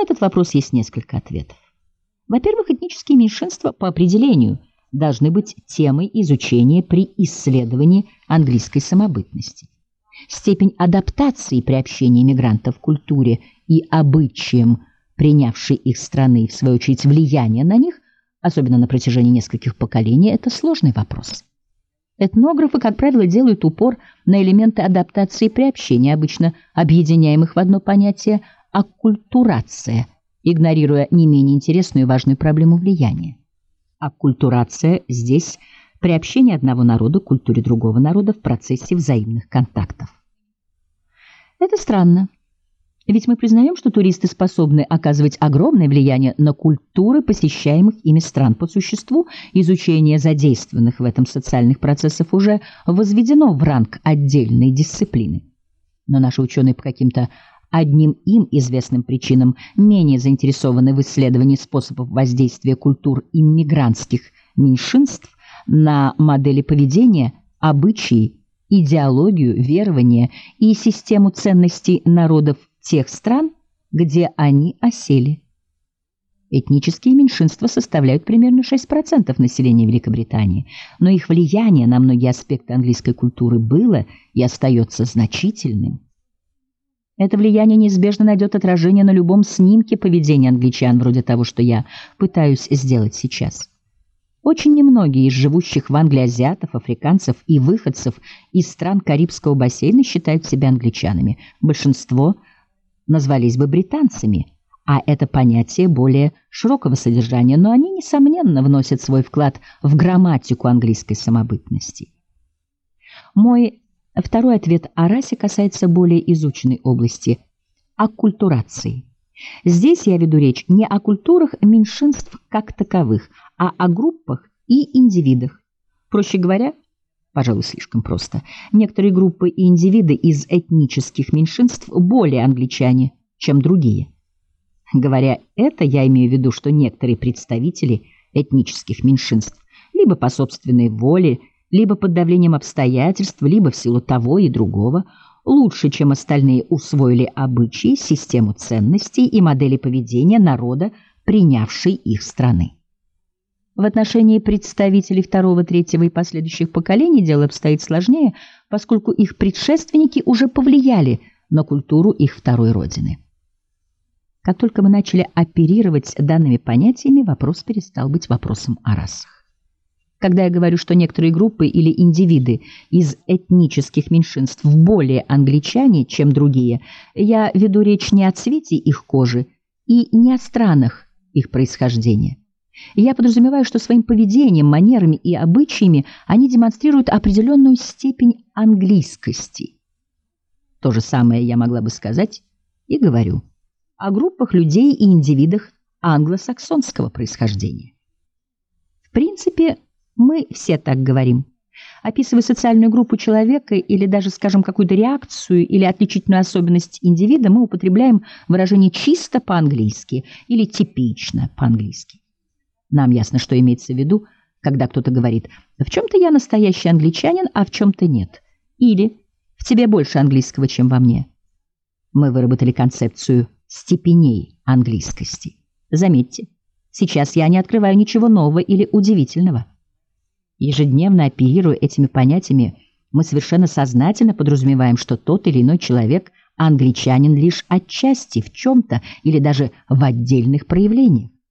этот вопрос есть несколько ответов. Во-первых, этнические меньшинства по определению должны быть темой изучения при исследовании английской самобытности. Степень адаптации при общении мигрантов в культуре и обычаям, принявшей их страны, и, в свою очередь, влияние на них, особенно на протяжении нескольких поколений, это сложный вопрос. Этнографы, как правило, делают упор на элементы адаптации при общении, обычно объединяемых в одно понятие «аккультурация», игнорируя не менее интересную и важную проблему влияния. Аккультурация здесь приобщение одного народа к культуре другого народа в процессе взаимных контактов. Это странно, ведь мы признаем, что туристы способны оказывать огромное влияние на культуры посещаемых ими стран. По существу, изучение задействованных в этом социальных процессов уже возведено в ранг отдельной дисциплины. Но наши ученые по каким-то одним им известным причинам менее заинтересованы в исследовании способов воздействия культур иммигрантских меньшинств на модели поведения, обычаи, идеологию, верования и систему ценностей народов тех стран, где они осели. Этнические меньшинства составляют примерно 6% населения Великобритании, но их влияние на многие аспекты английской культуры было и остается значительным. Это влияние неизбежно найдет отражение на любом снимке поведения англичан, вроде того, что я пытаюсь сделать сейчас. Очень немногие из живущих в Англии азиатов, африканцев и выходцев из стран Карибского бассейна считают себя англичанами. Большинство назвались бы британцами, а это понятие более широкого содержания, но они, несомненно, вносят свой вклад в грамматику английской самобытности. Мой второй ответ о расе касается более изученной области – аккультурации. Здесь я веду речь не о культурах меньшинств как таковых, а о группах и индивидах. Проще говоря, пожалуй, слишком просто, некоторые группы и индивиды из этнических меньшинств более англичане, чем другие. Говоря это, я имею в виду, что некоторые представители этнических меньшинств либо по собственной воле, либо под давлением обстоятельств, либо в силу того и другого, лучше, чем остальные, усвоили обычаи, систему ценностей и модели поведения народа, принявшей их страны. В отношении представителей второго, третьего и последующих поколений дело обстоит сложнее, поскольку их предшественники уже повлияли на культуру их второй родины. Как только мы начали оперировать данными понятиями, вопрос перестал быть вопросом о расах. Когда я говорю, что некоторые группы или индивиды из этнических меньшинств более англичане, чем другие, я веду речь не о цвете их кожи и не о странах их происхождения. Я подразумеваю, что своим поведением, манерами и обычаями они демонстрируют определенную степень английскости. То же самое я могла бы сказать и говорю о группах людей и индивидах англосаксонского происхождения. В принципе, мы все так говорим. Описывая социальную группу человека или даже, скажем, какую-то реакцию или отличительную особенность индивида, мы употребляем выражение чисто по-английски или типично по-английски. Нам ясно, что имеется в виду, когда кто-то говорит: «В чем-то я настоящий англичанин, а в чем-то нет». Или «В тебе больше английского, чем во мне». Мы выработали концепцию степеней английскости. Заметьте, сейчас я не открываю ничего нового или удивительного. Ежедневно оперируя этими понятиями, мы совершенно сознательно подразумеваем, что тот или иной человек англичанин лишь отчасти, в чем-то или даже в отдельных проявлениях.